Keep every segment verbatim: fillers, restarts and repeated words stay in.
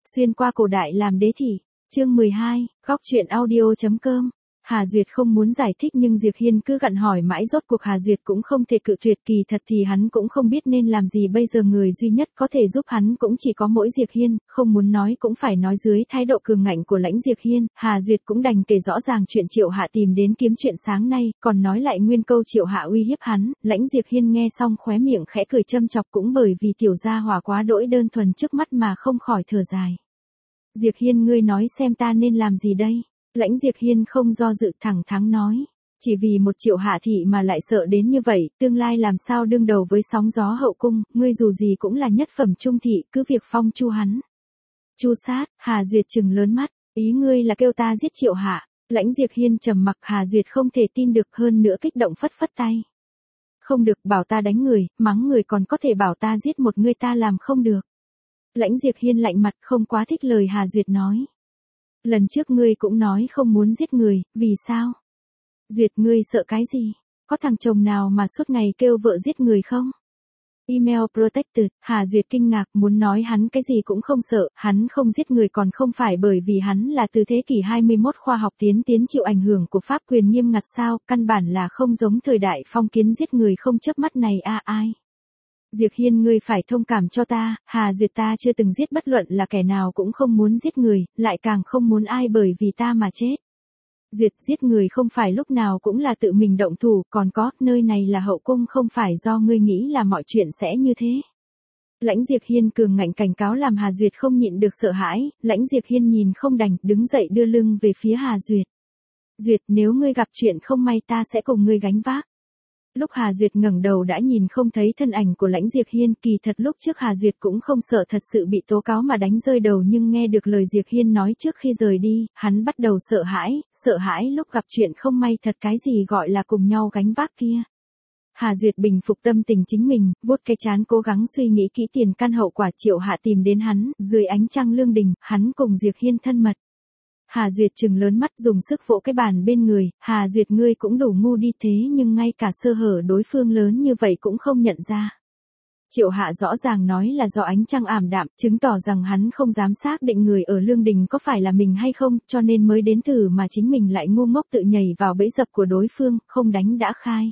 Xuyên qua cổ đại làm đế thị. Chương mười hai, góc truyện audio.com. Hà Duyệt không muốn giải thích nhưng Diệp Hiên cứ gặn hỏi mãi, rốt cuộc Hà Duyệt cũng không thể cự tuyệt, kỳ thật thì hắn cũng không biết nên làm gì bây giờ, người duy nhất có thể giúp hắn cũng chỉ có mỗi Diệp Hiên, không muốn nói cũng phải nói dưới thái độ cường ngạnh của lãnh Diệp Hiên. Hà Duyệt cũng đành kể rõ ràng chuyện Triệu Hạ tìm đến kiếm chuyện sáng nay, còn nói lại nguyên câu Triệu Hạ uy hiếp hắn. Lãnh Diệp Hiên nghe xong khóe miệng khẽ cười châm chọc, cũng bởi vì tiểu gia hỏa quá đỗi đơn thuần trước mắt mà không khỏi thở dài. Diệp Hiên, ngươi nói xem ta nên làm gì đây? Lãnh Diệp Hiên không do dự thẳng thắn nói. Chỉ vì một Triệu Hạ thị mà lại sợ đến như vậy, tương lai làm sao đương đầu với sóng gió hậu cung, ngươi dù gì cũng là nhất phẩm trung thị, cứ việc phong chu hắn. Chu sát. Hà Duyệt trừng lớn mắt, ý ngươi là kêu ta giết Triệu Hạ? Lãnh Diệp Hiên trầm mặc. Hà Duyệt không thể tin được, hơn nữa kích động phất phất tay. Không được, bảo ta đánh người, mắng người còn có thể bảo ta giết một người, ta làm không được. Lãnh Diệp Hiên lạnh mặt, không quá thích lời Hà Duyệt nói. Lần trước ngươi cũng nói không muốn giết người, vì sao? Duyệt, ngươi sợ cái gì? Có thằng chồng nào mà suốt ngày kêu vợ giết người không? Email protected. Hà Duyệt kinh ngạc, muốn nói hắn cái gì cũng không sợ, hắn không giết người còn không phải bởi vì hắn là từ thế kỷ hai mươi mốt khoa học tiến tiến chịu ảnh hưởng của pháp quyền nghiêm ngặt sao, căn bản là không giống thời đại phong kiến giết người không chớp mắt này a à, ai? Diệp Hiên, ngươi phải thông cảm cho ta, Hà Duyệt ta chưa từng giết, bất luận là kẻ nào cũng không muốn giết người, lại càng không muốn ai bởi vì ta mà chết. Duyệt, giết người không phải lúc nào cũng là tự mình động thủ, còn có, nơi này là hậu cung, không phải do ngươi nghĩ là mọi chuyện sẽ như thế. Lãnh Diệp Hiên cường ngạnh cảnh cáo làm Hà Duyệt không nhịn được sợ hãi. Lãnh Diệp Hiên nhìn không đành, đứng dậy đưa lưng về phía Hà Duyệt. Duyệt, nếu ngươi gặp chuyện không may ta sẽ cùng ngươi gánh vác. Lúc Hà Duyệt ngẩng đầu đã nhìn không thấy thân ảnh của Lãnh Diệp Hiên, kỳ thật lúc trước Hà Duyệt cũng không sợ thật sự bị tố cáo mà đánh rơi đầu, nhưng nghe được lời Diệp Hiên nói trước khi rời đi, hắn bắt đầu sợ hãi, sợ hãi lúc gặp chuyện không may thật, cái gì gọi là cùng nhau gánh vác kia. Hà Duyệt bình phục tâm tình chính mình, vuốt cái trán cố gắng suy nghĩ kỹ tiền căn hậu quả. Triệu Hạ tìm đến hắn, dưới ánh trăng lương đình, hắn cùng Diệp Hiên thân mật. Hà Duyệt trừng lớn mắt, dùng sức vỗ cái bàn bên người. Hà Duyệt, ngươi cũng đủ ngu đi, thế nhưng ngay cả sơ hở đối phương lớn như vậy cũng không nhận ra. Triệu Hạ rõ ràng nói là do ánh trăng ảm đạm, chứng tỏ rằng hắn không dám xác định người ở lương đình có phải là mình hay không, cho nên mới đến thử, mà chính mình lại ngu ngốc tự nhảy vào bẫy dập của đối phương, không đánh đã khai.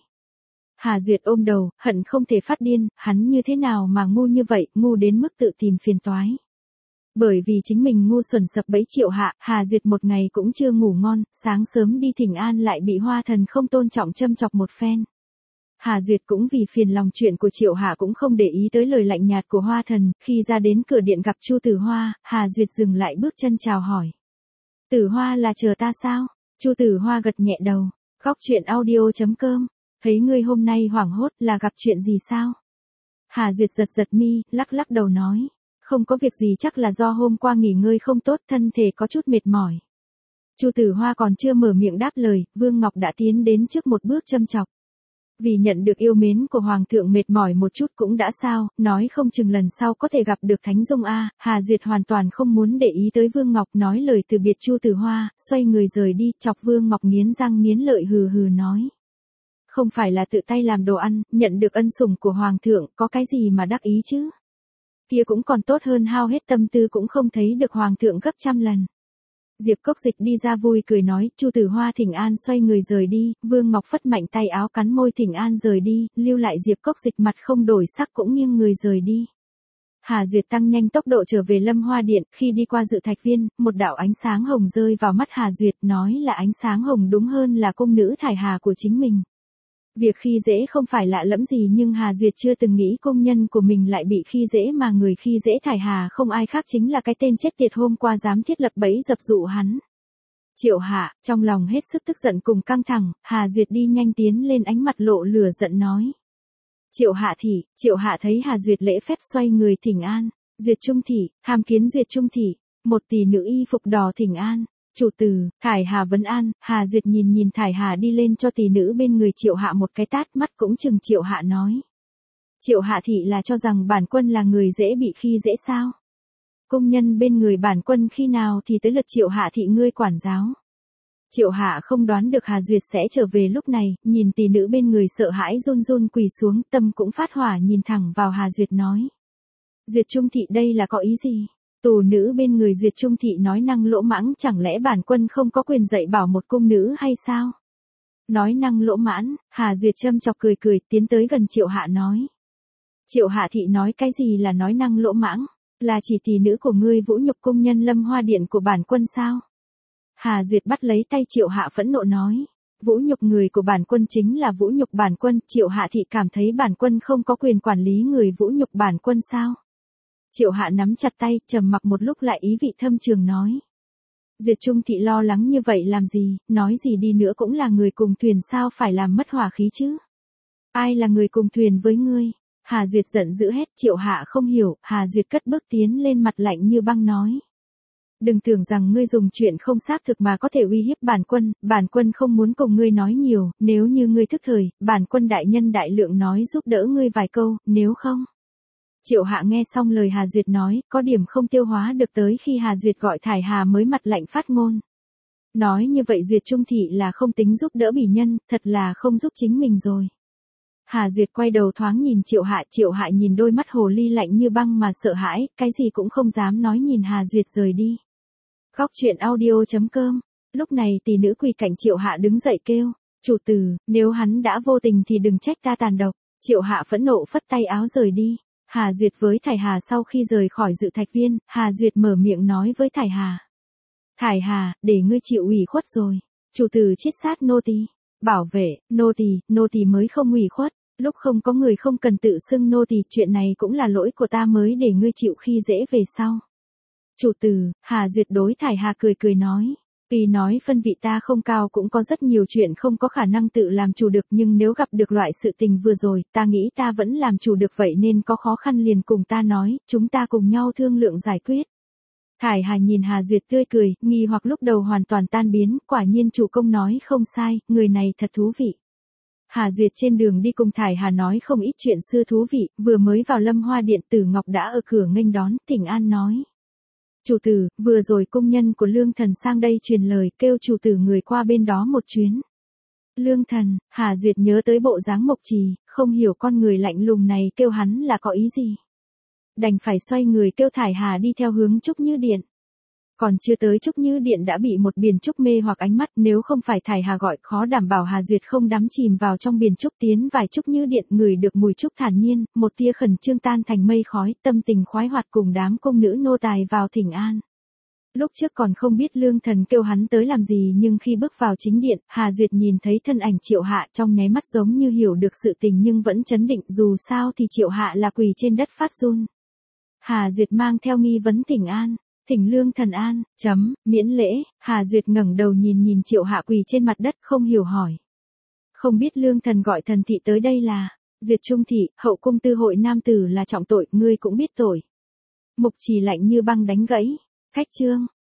Hà Duyệt ôm đầu, hận không thể phát điên, hắn như thế nào mà ngu như vậy, ngu đến mức tự tìm phiền toái. Bởi vì chính mình ngu xuẩn sập bẫy Triệu Hạ, Hà Duyệt một ngày cũng chưa ngủ ngon, sáng sớm đi thỉnh an lại bị Hoa Thần không tôn trọng châm chọc một phen. Hà Duyệt cũng vì phiền lòng chuyện của Triệu Hạ cũng không để ý tới lời lạnh nhạt của Hoa Thần, khi ra đến cửa điện gặp Chu Tử Hoa, Hà Duyệt dừng lại bước chân chào hỏi. Tử Hoa là chờ ta sao? Chu Tử Hoa gật nhẹ đầu. Góc truyện audio.com. Thấy ngươi hôm nay hoảng hốt, là gặp chuyện gì sao? Hà Duyệt giật giật mi, lắc lắc đầu nói. Không có việc gì, chắc là do hôm qua nghỉ ngơi không tốt, thân thể có chút mệt mỏi. Chu Tử Hoa còn chưa mở miệng đáp lời, Vương Ngọc đã tiến đến trước một bước châm chọc. Vì nhận được yêu mến của Hoàng thượng mệt mỏi một chút cũng đã sao, nói không chừng lần sau có thể gặp được Thánh Dung a. Hà Duyệt hoàn toàn không muốn để ý tới Vương Ngọc, nói lời từ biệt Chu Tử Hoa, xoay người rời đi, chọc Vương Ngọc nghiến răng nghiến lợi hừ hừ nói. Không phải là tự tay làm đồ ăn, nhận được ân sủng của Hoàng thượng, có cái gì mà đắc ý chứ? Kia cũng còn tốt hơn hao hết tâm tư cũng không thấy được Hoàng thượng gấp trăm lần. Diệp Cốc Dịch đi ra vui cười nói. Chu Tử Hoa thỉnh an xoay người rời đi, Vương Ngọc phất mạnh tay áo cắn môi thỉnh an rời đi, lưu lại Diệp Cốc Dịch mặt không đổi sắc cũng nghiêng người rời đi. Hà Duyệt tăng nhanh tốc độ trở về Lâm Hoa Điện, khi đi qua Dự Thạch Viên, một đạo ánh sáng hồng rơi vào mắt Hà Duyệt, nói là ánh sáng hồng đúng hơn là cung nữ Thải Hà của chính mình. Việc khi dễ không phải lạ lẫm gì, nhưng Hà Duyệt chưa từng nghĩ công nhân của mình lại bị khi dễ, mà người khi dễ Thải Hà không ai khác chính là cái tên chết tiệt hôm qua dám thiết lập bẫy dập dụ hắn. Triệu Hạ, trong lòng hết sức tức giận cùng căng thẳng, Hà Duyệt đi nhanh tiến lên, ánh mặt lộ lửa giận nói. Triệu Hạ thị. Triệu Hạ thấy Hà Duyệt lễ phép xoay người thỉnh an. Duyệt Trung thị, tham kiến Duyệt Trung thị. Một tỷ nữ y phục đỏ thỉnh an. Chủ tử. Thải Hà vấn an. Hà Duyệt nhìn nhìn Thải Hà đi lên cho tỷ nữ bên người Triệu Hạ một cái tát, mắt cũng chừng Triệu Hạ nói. Triệu Hạ thị là cho rằng bản quân là người dễ bị khi dễ sao? Công nhân bên người bản quân khi nào thì tới lượt Triệu Hạ thị ngươi quản giáo? Triệu Hạ không đoán được Hà Duyệt sẽ trở về lúc này, nhìn tỷ nữ bên người sợ hãi run run quỳ xuống, tâm cũng phát hỏa, nhìn thẳng vào Hà Duyệt nói. Duyệt Trung thị đây là có ý gì? Tù nữ bên người Duyệt Trung Thị nói năng lỗ mãng, chẳng lẽ bản quân không có quyền dạy bảo một cung nữ hay sao? Nói năng lỗ mãn, Hà Duyệt châm chọc cười cười, tiến tới gần Triệu Hạ nói. Triệu Hạ Thị nói cái gì là nói năng lỗ mãng, là chỉ tỷ nữ của ngươi vũ nhục cung nhân Lâm Hoa Điện của bản quân sao? Hà Duyệt bắt lấy tay Triệu Hạ phẫn nộ nói. Vũ nhục người của bản quân chính là vũ nhục bản quân, Triệu Hạ Thị cảm thấy bản quân không có quyền quản lý người vũ nhục bản quân sao? Triệu Hạ nắm chặt tay, trầm mặc một lúc lại ý vị thâm trường nói. Duyệt Trung Thị lo lắng như vậy làm gì, nói gì đi nữa cũng là người cùng thuyền, sao phải làm mất hòa khí chứ? Ai là người cùng thuyền với ngươi? Hà Duyệt giận dữ hét. Triệu Hạ không hiểu, Hà Duyệt cất bước tiến lên, mặt lạnh như băng nói. Đừng tưởng rằng ngươi dùng chuyện không xác thực mà có thể uy hiếp bản quân, bản quân không muốn cùng ngươi nói nhiều, nếu như ngươi thức thời, bản quân đại nhân đại lượng nói giúp đỡ ngươi vài câu, nếu không. Triệu Hạ nghe xong lời Hà Duyệt nói, có điểm không tiêu hóa được, tới khi Hà Duyệt gọi Thải Hà mới mặt lạnh phát ngôn. Nói như vậy Duyệt Trung Thị là không tính giúp đỡ bỉ nhân, thật là không giúp chính mình rồi. Hà Duyệt quay đầu thoáng nhìn Triệu Hạ, Triệu Hạ nhìn đôi mắt hồ ly lạnh như băng mà sợ hãi, cái gì cũng không dám nói, nhìn Hà Duyệt rời đi. Góc truyện audio chấm com. Lúc này tỷ nữ quỳ cạnh Triệu Hạ đứng dậy kêu, chủ tử, nếu hắn đã vô tình thì đừng trách ta tàn độc. Triệu Hạ phẫn nộ phất tay áo rời đi. Hà Duyệt với Thải Hà sau khi rời khỏi dự thạch viên, Hà Duyệt mở miệng nói với Thải Hà. Thải Hà, để ngươi chịu ủy khuất rồi. Chủ tử chiết sát nô tỳ, bảo vệ, nô tỳ, nô tỳ mới không ủy khuất. Lúc không có người không cần tự xưng nô tỳ, chuyện này cũng là lỗi của ta mới để ngươi chịu khi dễ về sau. Chủ tử, Hà Duyệt đối Thải Hà cười cười nói. Vì nói phân vị ta không cao, cũng có rất nhiều chuyện không có khả năng tự làm chủ được, nhưng nếu gặp được loại sự tình vừa rồi, ta nghĩ ta vẫn làm chủ được, vậy nên có khó khăn liền cùng ta nói, chúng ta cùng nhau thương lượng giải quyết. Thải Hà nhìn Hà Duyệt tươi cười, nghi hoặc lúc đầu hoàn toàn tan biến, quả nhiên chủ công nói không sai, người này thật thú vị. Hà Duyệt trên đường đi cùng Thải Hà nói không ít chuyện xưa thú vị, vừa mới vào Lâm Hoa Điện, Tử Ngọc đã ở cửa nghênh đón, thỉnh an nói. Chủ tử, vừa rồi cung nhân của Lương Thần sang đây truyền lời, kêu chủ tử người qua bên đó một chuyến. Lương Thần, Hà Duyệt nhớ tới bộ dáng Mộc Trì, không hiểu con người lạnh lùng này kêu hắn là có ý gì. Đành phải xoay người kêu Thải Hà đi theo hướng Trúc Như Điện. Còn chưa tới Trúc Như Điện đã bị một biển trúc mê hoặc ánh mắt, nếu không phải Thải Hà gọi, khó đảm bảo Hà Duyệt không đắm chìm vào trong biển trúc, tiến vài Trúc Như Điện, ngửi được mùi trúc thản nhiên, một tia khẩn trương tan thành mây khói, tâm tình khoái hoạt cùng đám công nữ nô tài vào thỉnh an. Lúc trước còn không biết Lương Thần kêu hắn tới làm gì, nhưng khi bước vào chính điện, Hà Duyệt nhìn thấy thân ảnh Triệu Hạ, trong nháy mắt giống như hiểu được sự tình nhưng vẫn chấn định, dù sao thì Triệu Hạ là quỳ trên đất phát run. Hà Duyệt mang theo nghi vấn thỉnh an. Thỉnh Lương Thần an, chấm, miễn lễ. Hà Duyệt ngẩng đầu nhìn nhìn Triệu Hạ quỳ trên mặt đất, không hiểu hỏi. Không biết Lương Thần gọi thần thị tới đây là. Duyệt Trung Thị, hậu cung tư hội nam tử là trọng tội, ngươi cũng biết tội. Mục Trì lạnh như băng đánh gãy. Khách trương,